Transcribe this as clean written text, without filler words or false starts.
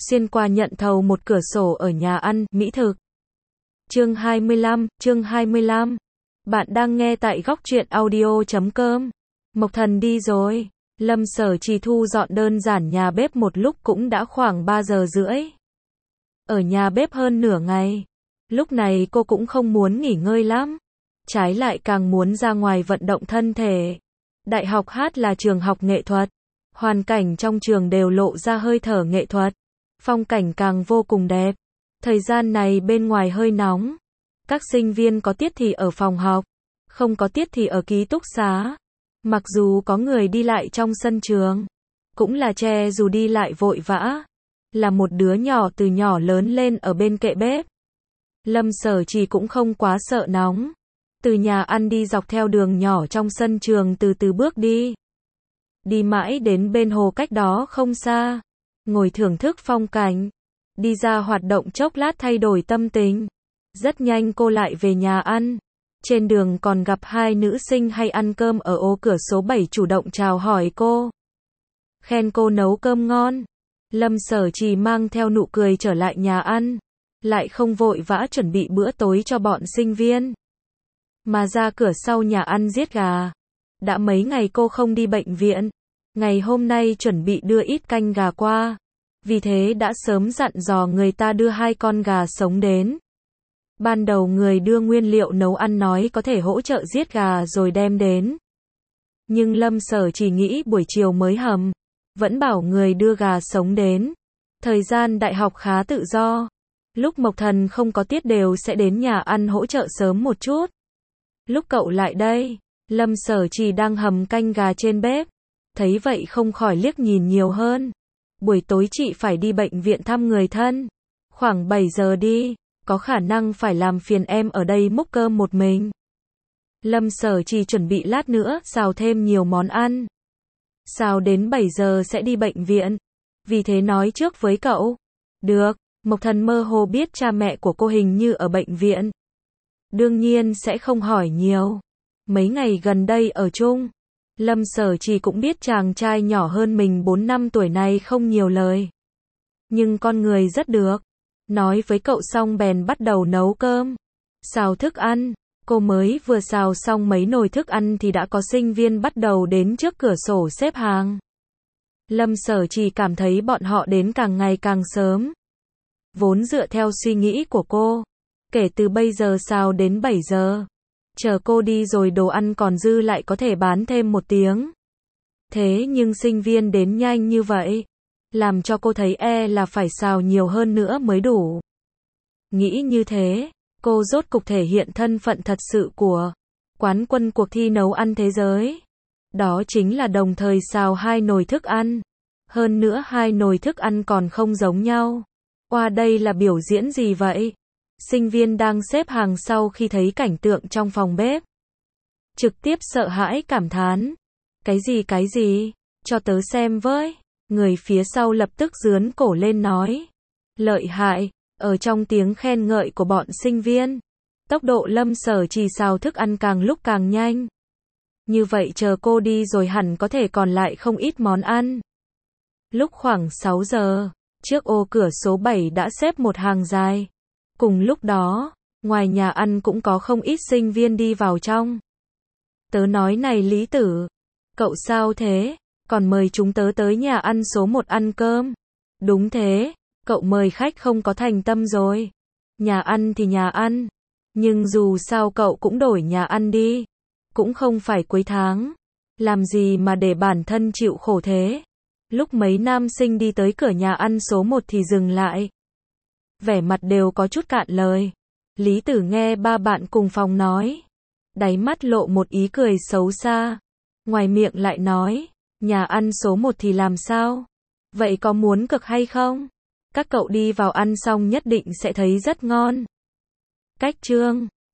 xuyên qua nhận thầu một cửa sổ ở nhà ăn, mỹ thực. Chương 25. Bạn đang nghe tại góc truyện audio.com. Mộc Thần đi rồi. Lâm Sở Trì thu dọn đơn giản nhà bếp một lúc cũng đã khoảng 3 giờ rưỡi. Ở nhà bếp hơn nửa ngày. Lúc này cô cũng không muốn nghỉ ngơi lắm. Trái lại càng muốn ra ngoài vận động thân thể. Đại học hát là trường học nghệ thuật. Hoàn cảnh trong trường đều lộ ra hơi thở nghệ thuật. Phong cảnh càng vô cùng đẹp. Thời gian này bên ngoài hơi nóng. Các sinh viên có tiết thì ở phòng học, không có tiết thì ở ký túc xá. Mặc dù có người đi lại trong sân trường, cũng là che dù đi lại vội vã. Là một đứa nhỏ từ nhỏ lớn lên ở bên kệ bếp. Lâm Sở Trì cũng không quá sợ nóng. Từ nhà ăn đi dọc theo đường nhỏ trong sân trường từ từ bước đi. Đi mãi đến bên hồ cách đó không xa. Ngồi thưởng thức phong cảnh. Đi ra hoạt động chốc lát thay đổi tâm tình. Rất nhanh cô lại về nhà ăn. Trên đường còn gặp hai nữ sinh hay ăn cơm ở ô cửa số 7 chủ động chào hỏi cô. Khen cô nấu cơm ngon. Lâm Sở Trì mang theo nụ cười trở lại nhà ăn. Lại không vội vã chuẩn bị bữa tối cho bọn sinh viên. Mà ra cửa sau nhà ăn giết gà. Đã mấy ngày cô không đi bệnh viện. Ngày hôm nay chuẩn bị đưa ít canh gà qua. Vì thế đã sớm dặn dò người ta đưa 2 con gà sống đến. Ban đầu người đưa nguyên liệu nấu ăn nói có thể hỗ trợ giết gà rồi đem đến. Nhưng Lâm Sở chỉ nghĩ buổi chiều mới hầm. Vẫn bảo người đưa gà sống đến. Thời gian đại học khá tự do. Lúc Mộc Thần không có tiết đều sẽ đến nhà ăn hỗ trợ sớm một chút. Lúc cậu lại đây, Lâm Sở chỉ đang hầm canh gà trên bếp. Thấy vậy không khỏi liếc nhìn nhiều hơn. Buổi tối chị phải đi bệnh viện thăm người thân. Khoảng 7 giờ đi, có khả năng phải làm phiền em ở đây múc cơm một mình. Lâm Sở chỉ chuẩn bị lát nữa xào thêm nhiều món ăn. Xào đến 7 giờ sẽ đi bệnh viện. Vì thế nói trước với cậu. Được, Mộc Thần mơ hồ biết cha mẹ của cô hình như ở bệnh viện. Đương nhiên sẽ không hỏi nhiều. Mấy ngày gần đây ở chung. Lâm Sở Trì cũng biết chàng trai nhỏ hơn mình 4 năm tuổi này không nhiều lời. Nhưng con người rất được. Nói với cậu xong bèn bắt đầu nấu cơm. Xào thức ăn. Cô mới vừa xào xong mấy nồi thức ăn thì đã có sinh viên bắt đầu đến trước cửa sổ xếp hàng. Lâm Sở Trì cảm thấy bọn họ đến càng ngày càng sớm. Vốn dựa theo suy nghĩ của cô. Kể từ bây giờ xào đến 7 giờ. Chờ cô đi rồi đồ ăn còn dư lại có thể bán thêm 1 tiếng. Thế nhưng sinh viên đến nhanh như vậy. Làm cho cô thấy là phải xào nhiều hơn nữa mới đủ. Nghĩ như thế, cô rốt cục thể hiện thân phận thật sự của quán quân cuộc thi nấu ăn thế giới. Đó chính là đồng thời xào 2 nồi thức ăn. Hơn nữa 2 nồi thức ăn còn không giống nhau. Qua đây là biểu diễn gì vậy? Sinh viên đang xếp hàng sau khi thấy cảnh tượng trong phòng bếp. Trực tiếp sợ hãi cảm thán. Cái gì? Cho tớ xem với. Người phía sau lập tức giương cổ lên nói. Lợi hại, ở trong tiếng khen ngợi của bọn sinh viên. Tốc độ Lâm Sở Trì xào thức ăn càng lúc càng nhanh. Như vậy chờ cô đi rồi hẳn có thể còn lại không ít món ăn. Lúc khoảng 6 giờ, trước ô cửa số 7 đã xếp một hàng dài. Cùng lúc đó, ngoài nhà ăn cũng có không ít sinh viên đi vào trong. Tớ nói này Lý Tử, cậu sao thế? Còn mời chúng tớ tới nhà ăn số 1 ăn cơm. Đúng thế, cậu mời khách không có thành tâm rồi. Nhà ăn thì nhà ăn. Nhưng dù sao cậu cũng đổi nhà ăn đi. Cũng không phải cuối tháng. Làm gì mà để bản thân chịu khổ thế. Lúc mấy nam sinh đi tới cửa nhà ăn số 1 thì dừng lại. Vẻ mặt đều có chút cạn lời. Lý Tử nghe ba bạn cùng phòng nói. Đáy mắt lộ một ý cười xấu xa. Ngoài miệng lại nói. Nhà ăn số 1 thì làm sao? Vậy có muốn cực hay không? Các cậu đi vào ăn xong nhất định sẽ thấy rất ngon. Cách chương